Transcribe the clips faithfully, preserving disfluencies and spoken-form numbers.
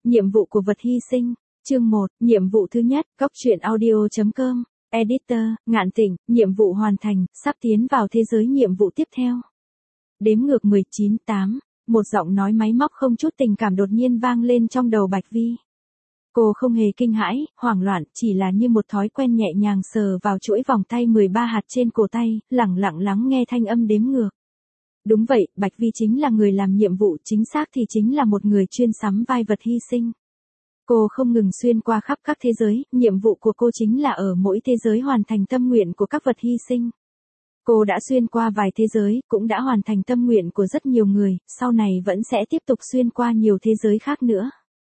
Nhiệm vụ của vật hy sinh. Chương một, nhiệm vụ thứ nhất, Cốc truyện audio chấm com, Editor, Ngạn Tịnh, nhiệm vụ hoàn thành, sắp tiến vào thế giới nhiệm vụ tiếp theo. Đếm ngược mười chín, tám, một giọng nói máy móc không chút tình cảm đột nhiên vang lên trong đầu Bạch Vi. Cô không hề kinh hãi, hoảng loạn, chỉ là như một thói quen nhẹ nhàng sờ vào chuỗi vòng tay mười ba hạt trên cổ tay, lẳng lặng lắng nghe thanh âm đếm ngược. Đúng vậy, Bạch Vi chính là người làm nhiệm vụ, chính xác thì chính là một người chuyên sắm vai vật hy sinh. Cô không ngừng xuyên qua khắp các thế giới, nhiệm vụ của cô chính là ở mỗi thế giới hoàn thành tâm nguyện của các vật hy sinh. Cô đã xuyên qua vài thế giới, cũng đã hoàn thành tâm nguyện của rất nhiều người, sau này vẫn sẽ tiếp tục xuyên qua nhiều thế giới khác nữa.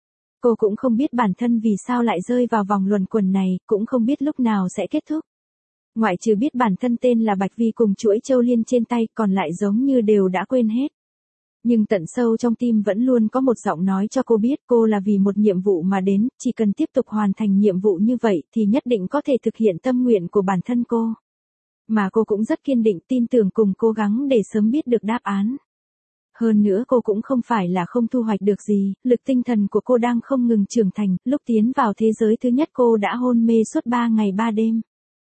Cô cũng không biết bản thân vì sao lại rơi vào vòng luẩn quẩn này, cũng không biết lúc nào sẽ kết thúc. Ngoại trừ biết bản thân tên là Bạch Vi cùng chuỗi châu liên trên tay, còn lại giống như đều đã quên hết. Nhưng tận sâu trong tim vẫn luôn có một giọng nói cho cô biết cô là vì một nhiệm vụ mà đến, chỉ cần tiếp tục hoàn thành nhiệm vụ như vậy thì nhất định có thể thực hiện tâm nguyện của bản thân cô. Mà cô cũng rất kiên định tin tưởng cùng cố gắng để sớm biết được đáp án. Hơn nữa cô cũng không phải là không thu hoạch được gì, lực tinh thần của cô đang không ngừng trưởng thành, lúc tiến vào thế giới thứ nhất cô đã hôn mê suốt ba ngày ba đêm.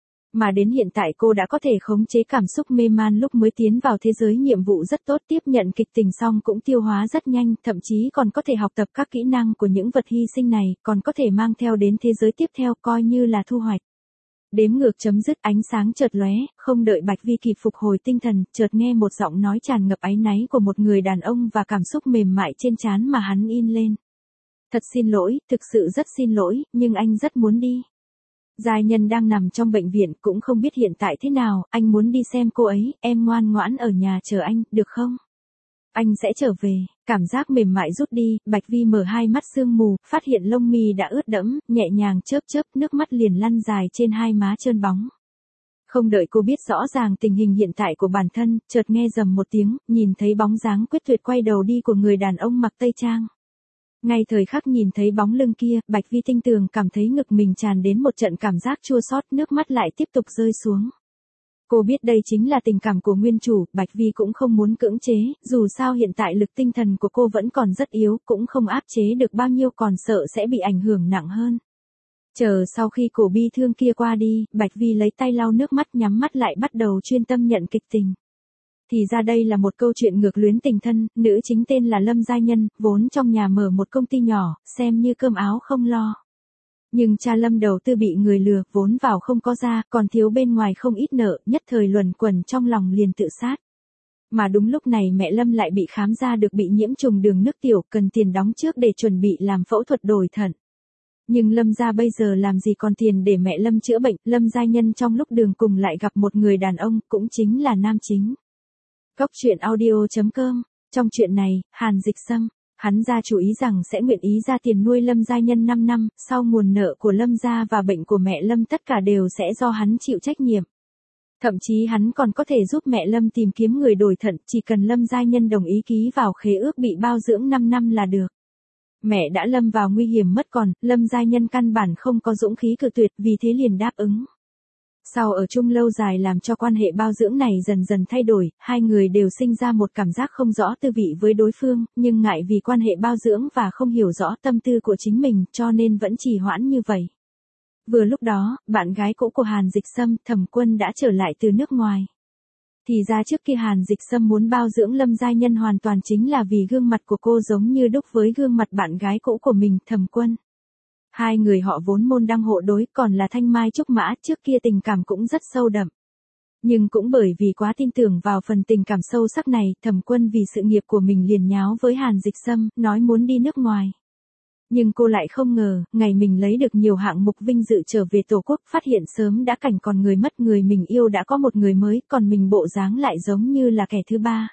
Mà đến hiện tại cô đã có thể khống chế cảm xúc mê man lúc mới tiến vào thế giới nhiệm vụ rất tốt, tiếp nhận kịch tình xong cũng tiêu hóa rất nhanh, thậm chí còn có thể học tập các kỹ năng của những vật hy sinh này, còn có thể mang theo đến thế giới tiếp theo coi như là thu hoạch. Đếm ngược chấm dứt, ánh sáng chợt lóe, không đợi Bạch Vi kịp phục hồi tinh thần, chợt nghe một giọng nói tràn ngập áy náy của một người đàn ông và cảm xúc mềm mại trên trán mà hắn in lên. Thật xin lỗi, thực sự rất xin lỗi, nhưng anh rất muốn đi. Giai nhân đang nằm trong bệnh viện, cũng không biết hiện tại thế nào, anh muốn đi xem cô ấy, em ngoan ngoãn ở nhà chờ anh, được không? Anh sẽ trở về. Cảm giác mềm mại rút đi, Bạch Vi mở hai mắt sương mù, phát hiện lông mi đã ướt đẫm, nhẹ nhàng chớp chớp, nước mắt liền lăn dài trên hai má trơn bóng. Không đợi cô biết rõ ràng tình hình hiện tại của bản thân, chợt nghe rầm một tiếng, nhìn thấy bóng dáng quyết tuyệt quay đầu đi của người đàn ông mặc tây trang. Ngay thời khắc nhìn thấy bóng lưng kia, Bạch Vi tinh tường cảm thấy ngực mình tràn đến một trận cảm giác chua xót, nước mắt lại tiếp tục rơi xuống. Cô biết đây chính là tình cảm của nguyên chủ, Bạch Vi cũng không muốn cưỡng chế, dù sao hiện tại lực tinh thần của cô vẫn còn rất yếu, cũng không áp chế được bao nhiêu, còn sợ sẽ bị ảnh hưởng nặng hơn. Chờ sau khi cổ bi thương kia qua đi, Bạch Vi lấy tay lau nước mắt, nhắm mắt lại bắt đầu chuyên tâm nhận kịch tình. Thì ra đây là một câu chuyện ngược luyến tình thân, nữ chính tên là Lâm Giai Nhân, vốn trong nhà mở một công ty nhỏ, xem như cơm áo không lo. Nhưng cha Lâm đầu tư bị người lừa, vốn vào không có ra, còn thiếu bên ngoài không ít nợ, nhất thời luẩn quẩn trong lòng liền tự sát. Mà đúng lúc này mẹ Lâm lại bị khám ra được bị nhiễm trùng đường nước tiểu, cần tiền đóng trước để chuẩn bị làm phẫu thuật đổi thận. Nhưng Lâm gia bây giờ làm gì còn tiền để mẹ Lâm chữa bệnh, Lâm Giai Nhân trong lúc đường cùng lại gặp một người đàn ông, cũng chính là nam chính. Cốc truyện audio chấm com. Trong chuyện này, Hàn Dịch Sâm, hắn ra chủ ý rằng sẽ nguyện ý ra tiền nuôi Lâm Giai Nhân năm năm, sau nguồn nợ của Lâm gia và bệnh của mẹ Lâm tất cả đều sẽ do hắn chịu trách nhiệm. Thậm chí hắn còn có thể giúp mẹ Lâm tìm kiếm người đổi thận, chỉ cần Lâm Giai Nhân đồng ý ký vào khế ước bị bao dưỡng năm năm là được. Mẹ đã lâm vào nguy hiểm mất còn, Lâm Giai Nhân căn bản không có dũng khí cự tuyệt, vì thế liền đáp ứng. Sau ở chung lâu dài làm cho quan hệ bao dưỡng này dần dần thay đổi, hai người đều sinh ra một cảm giác không rõ tư vị với đối phương, nhưng ngại vì quan hệ bao dưỡng và không hiểu rõ tâm tư của chính mình, cho nên vẫn trì hoãn như vậy. Vừa lúc đó, bạn gái cũ của Hàn Dịch Sâm, Thẩm Quân đã trở lại từ nước ngoài. Thì ra trước kia Hàn Dịch Sâm muốn bao dưỡng Lâm Giai Nhân hoàn toàn chính là vì gương mặt của cô giống như đúc với gương mặt bạn gái cũ của mình, Thẩm Quân. Hai người họ vốn môn đăng hộ đối, còn là thanh mai trúc mã, trước kia tình cảm cũng rất sâu đậm. Nhưng cũng bởi vì quá tin tưởng vào phần tình cảm sâu sắc này, Thẩm Quân vì sự nghiệp của mình liền nháo với Hàn Dịch Sâm, nói muốn đi nước ngoài. Nhưng cô lại không ngờ, ngày mình lấy được nhiều hạng mục vinh dự trở về tổ quốc, phát hiện sớm đã cảnh còn người mất, người mình yêu đã có một người mới, còn mình bộ dáng lại giống như là kẻ thứ ba.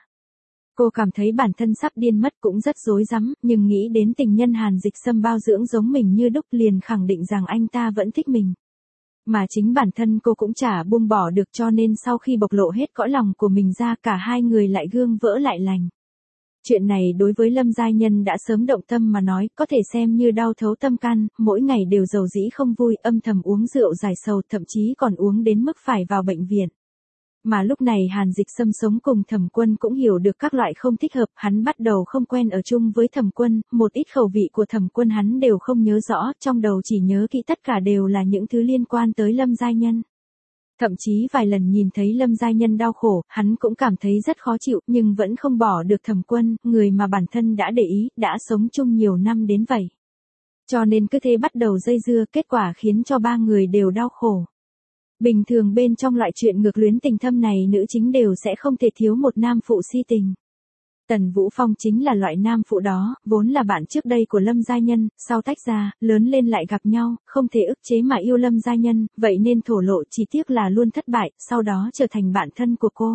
Cô cảm thấy bản thân sắp điên mất, cũng rất rối rắm, nhưng nghĩ đến tình nhân Hàn Dịch Sâm bao dưỡng giống mình như đúc, liền khẳng định rằng anh ta vẫn thích mình. Mà chính bản thân cô cũng chả buông bỏ được, cho nên sau khi bộc lộ hết cõi lòng của mình ra, cả hai người lại gương vỡ lại lành. Chuyện này đối với Lâm Giai Nhân đã sớm động tâm mà nói, có thể xem như đau thấu tâm can, mỗi ngày đều rầu rĩ không vui, âm thầm uống rượu giải sầu, thậm chí còn uống đến mức phải vào bệnh viện. Mà lúc này Hàn Dịch Sâm sống cùng Thẩm Quân cũng hiểu được các loại không thích hợp, hắn bắt đầu không quen ở chung với Thẩm Quân, một ít khẩu vị của Thẩm Quân hắn đều không nhớ rõ, trong đầu chỉ nhớ kỹ tất cả đều là những thứ liên quan tới Lâm Giai Nhân. Thậm chí vài lần nhìn thấy Lâm Giai Nhân đau khổ, hắn cũng cảm thấy rất khó chịu, nhưng vẫn không bỏ được Thẩm Quân, người mà bản thân đã để ý, đã sống chung nhiều năm đến vậy. Cho nên cứ thế bắt đầu dây dưa, kết quả khiến cho ba người đều đau khổ. Bình thường bên trong loại chuyện ngược luyến tình thâm này nữ chính đều sẽ không thể thiếu một nam phụ si tình. Tần Vũ Phong chính là loại nam phụ đó, vốn là bạn trước đây của Lâm Giai Nhân, sau tách ra, lớn lên lại gặp nhau, không thể ức chế mà yêu Lâm Giai Nhân, vậy nên thổ lộ chỉ tiếc là luôn thất bại, sau đó trở thành bạn thân của cô.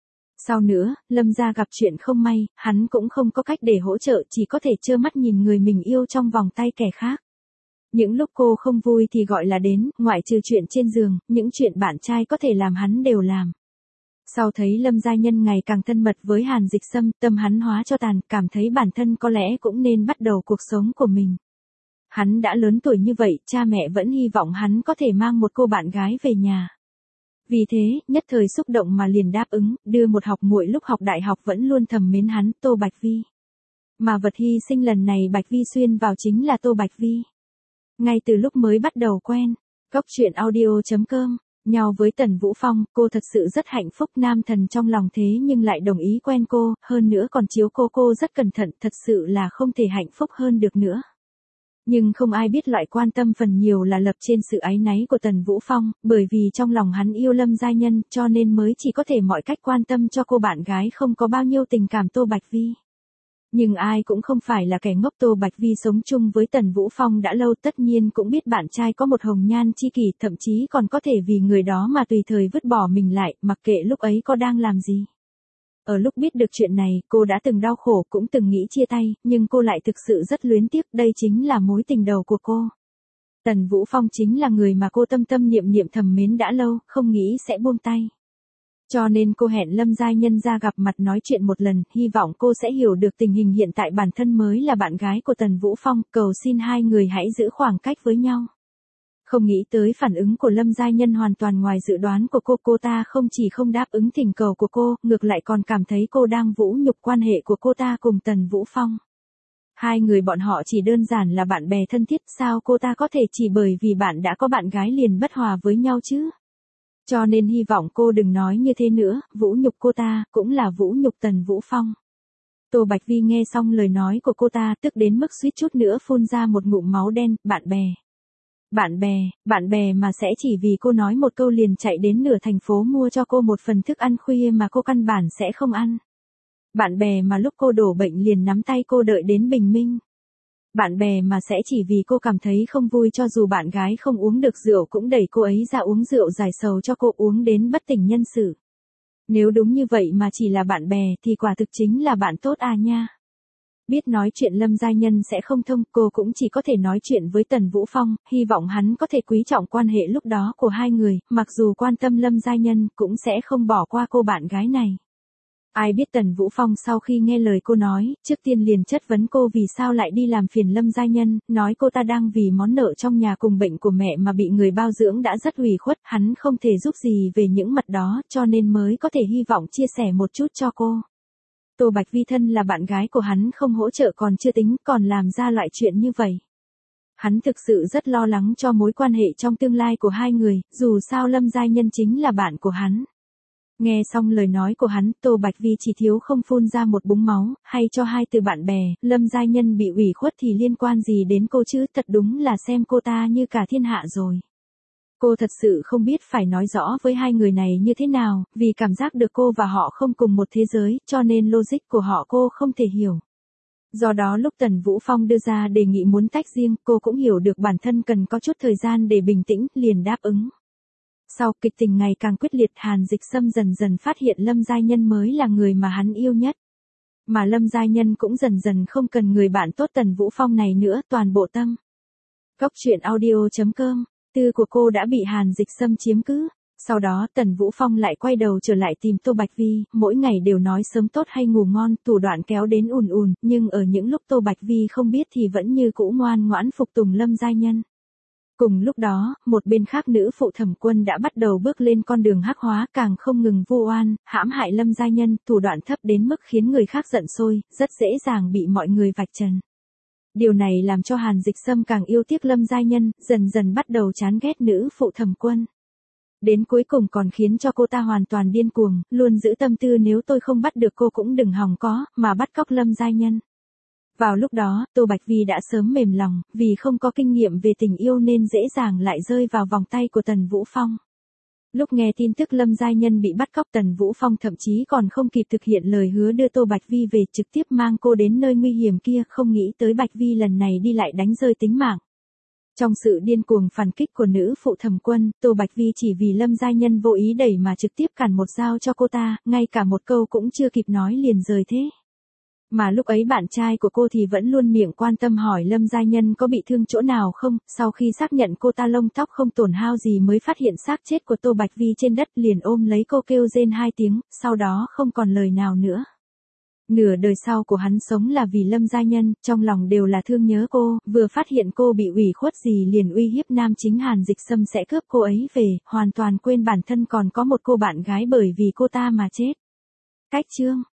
Sau nữa, Lâm gia gặp chuyện không may, hắn cũng không có cách để hỗ trợ, chỉ có thể trơ mắt nhìn người mình yêu trong vòng tay kẻ khác. Những lúc cô không vui thì gọi là đến, ngoại trừ chuyện trên giường, những chuyện bạn trai có thể làm hắn đều làm. Sau thấy Lâm Giai Nhân ngày càng thân mật với Hàn Dịch Sâm, tâm hắn hóa cho tàn, cảm thấy bản thân có lẽ cũng nên bắt đầu cuộc sống của mình. Hắn đã lớn tuổi như vậy, cha mẹ vẫn hy vọng hắn có thể mang một cô bạn gái về nhà. Vì thế, nhất thời xúc động mà liền đáp ứng, đưa một học muội lúc học đại học vẫn luôn thầm mến hắn, Tô Bạch Vi. Mà vật hy sinh lần này Bạch Vi xuyên vào chính là Tô Bạch Vi. Ngay từ lúc mới bắt đầu quen, Cốc Truyện Audio chấm com, nhau với Tần Vũ Phong, cô thật sự rất hạnh phúc, nam thần trong lòng thế nhưng lại đồng ý quen cô, hơn nữa còn chiếu cô cô rất cẩn thận, thật sự là không thể hạnh phúc hơn được nữa. Nhưng không ai biết loại quan tâm phần nhiều là lập trên sự áy náy của Tần Vũ Phong, bởi vì trong lòng hắn yêu Lâm Giai Nhân, cho nên mới chỉ có thể mọi cách quan tâm cho cô bạn gái không có bao nhiêu tình cảm Tô Bạch Vi. Nhưng ai cũng không phải là kẻ ngốc, Tô Bạch Vi sống chung với Tần Vũ Phong đã lâu, tất nhiên cũng biết bạn trai có một hồng nhan chi kỷ, thậm chí còn có thể vì người đó mà tùy thời vứt bỏ mình lại, mặc kệ lúc ấy có đang làm gì. Ở lúc biết được chuyện này, cô đã từng đau khổ, cũng từng nghĩ chia tay, nhưng cô lại thực sự rất luyến tiếc, đây chính là mối tình đầu của cô. Tần Vũ Phong chính là người mà cô tâm tâm niệm niệm thầm mến đã lâu, không nghĩ sẽ buông tay. Cho nên cô hẹn Lâm Giai Nhân ra gặp mặt nói chuyện một lần, hy vọng cô sẽ hiểu được tình hình hiện tại bản thân mới là bạn gái của Tần Vũ Phong, cầu xin hai người hãy giữ khoảng cách với nhau. Không nghĩ tới phản ứng của Lâm Giai Nhân hoàn toàn ngoài dự đoán của cô, cô ta không chỉ không đáp ứng thỉnh cầu của cô, ngược lại còn cảm thấy cô đang vũ nhục quan hệ của cô ta cùng Tần Vũ Phong. Hai người bọn họ chỉ đơn giản là bạn bè thân thiết, sao cô ta có thể chỉ bởi vì bạn đã có bạn gái liền bất hòa với nhau chứ? Cho nên hy vọng cô đừng nói như thế nữa, vũ nhục cô ta, cũng là vũ nhục Tần Vũ Phong. Tô Bạch Vi nghe xong lời nói của cô ta, tức đến mức suýt chút nữa phun ra một ngụm máu đen, bạn bè. Bạn bè, bạn bè mà sẽ chỉ vì cô nói một câu liền chạy đến nửa thành phố mua cho cô một phần thức ăn khuya mà cô căn bản sẽ không ăn. Bạn bè mà lúc cô đổ bệnh liền nắm tay cô đợi đến bình minh. Bạn bè mà sẽ chỉ vì cô cảm thấy không vui cho dù bạn gái không uống được rượu cũng đẩy cô ấy ra uống rượu giải sầu cho cô uống đến bất tỉnh nhân sự. Nếu đúng như vậy mà chỉ là bạn bè thì quả thực chính là bạn tốt à nha. Biết nói chuyện Lâm Giai Nhân sẽ không thông, cô cũng chỉ có thể nói chuyện với Tần Vũ Phong, hy vọng hắn có thể quý trọng quan hệ lúc đó của hai người, mặc dù quan tâm Lâm Giai Nhân cũng sẽ không bỏ qua cô bạn gái này. Ai biết Tần Vũ Phong sau khi nghe lời cô nói, trước tiên liền chất vấn cô vì sao lại đi làm phiền Lâm Giai Nhân, nói cô ta đang vì món nợ trong nhà cùng bệnh của mẹ mà bị người bao dưỡng đã rất ủy khuất, hắn không thể giúp gì về những mặt đó, cho nên mới có thể hy vọng chia sẻ một chút cho cô. Tô Bạch Vi thân là bạn gái của hắn không hỗ trợ còn chưa tính, còn làm ra loại chuyện như vậy. Hắn thực sự rất lo lắng cho mối quan hệ trong tương lai của hai người, dù sao Lâm Giai Nhân chính là bạn của hắn. Nghe xong lời nói của hắn, Tô Bạch Vi chỉ thiếu không phun ra một búng máu, hay cho hai từ bạn bè, Lâm Giai Nhân bị ủy khuất thì liên quan gì đến cô chứ, thật đúng là xem cô ta như cả thiên hạ rồi. Cô thật sự không biết phải nói rõ với hai người này như thế nào, vì cảm giác được cô và họ không cùng một thế giới, cho nên logic của họ cô không thể hiểu. Do đó lúc Tần Vũ Phong đưa ra đề nghị muốn tách riêng, cô cũng hiểu được bản thân cần có chút thời gian để bình tĩnh, liền đáp ứng. Sau kịch tình ngày càng quyết liệt, Hàn Dịch Sâm dần dần phát hiện Lâm Giai Nhân mới là người mà hắn yêu nhất. Mà Lâm Giai Nhân cũng dần dần không cần người bạn tốt Tần Vũ Phong này nữa, toàn bộ tâm. Cốc Truyện Audio chấm com, tư của cô đã bị Hàn Dịch Sâm chiếm cứ. Sau đó Tần Vũ Phong lại quay đầu trở lại tìm Tô Bạch Vi, mỗi ngày đều nói sớm tốt hay ngủ ngon, thủ đoạn kéo đến ùn ùn, nhưng ở những lúc Tô Bạch Vi không biết thì vẫn như cũ ngoan ngoãn phục tùng Lâm Giai Nhân. Cùng lúc đó, một bên khác nữ phụ Thẩm Quân đã bắt đầu bước lên con đường hắc hóa, càng không ngừng vu oan, hãm hại Lâm gia nhân, thủ đoạn thấp đến mức khiến người khác giận sôi, rất dễ dàng bị mọi người vạch trần. Điều này làm cho Hàn Dịch Sâm càng yêu tiếc Lâm gia nhân, dần dần bắt đầu chán ghét nữ phụ Thẩm Quân. Đến cuối cùng còn khiến cho cô ta hoàn toàn điên cuồng, luôn giữ tâm tư nếu tôi không bắt được cô cũng đừng hòng có, mà bắt cóc Lâm gia nhân. Vào lúc đó, Tô Bạch Vi đã sớm mềm lòng, vì không có kinh nghiệm về tình yêu nên dễ dàng lại rơi vào vòng tay của Tần Vũ Phong. Lúc nghe tin tức Lâm gia nhân bị bắt cóc, Tần Vũ Phong thậm chí còn không kịp thực hiện lời hứa đưa Tô Bạch Vi về, trực tiếp mang cô đến nơi nguy hiểm kia, không nghĩ tới Bạch Vi lần này đi lại đánh rơi tính mạng. Trong sự điên cuồng phản kích của nữ phụ Thẩm Quân, Tô Bạch Vi chỉ vì Lâm gia nhân vô ý đẩy mà trực tiếp cản một dao cho cô ta, ngay cả một câu cũng chưa kịp nói liền rời thế. Mà lúc ấy bạn trai của cô thì vẫn luôn miệng quan tâm hỏi Lâm gia nhân có bị thương chỗ nào không, sau khi xác nhận cô ta lông tóc không tổn hao gì mới phát hiện xác chết của Tô Bạch Vi trên đất, liền ôm lấy cô kêu rên hai tiếng, sau đó không còn lời nào nữa. Nửa đời sau của hắn sống là vì Lâm gia nhân, trong lòng đều là thương nhớ cô, vừa phát hiện cô bị ủy khuất gì liền uy hiếp nam chính Hàn Dịch Sâm sẽ cướp cô ấy về, hoàn toàn quên bản thân còn có một cô bạn gái bởi vì cô ta mà chết. Cách chương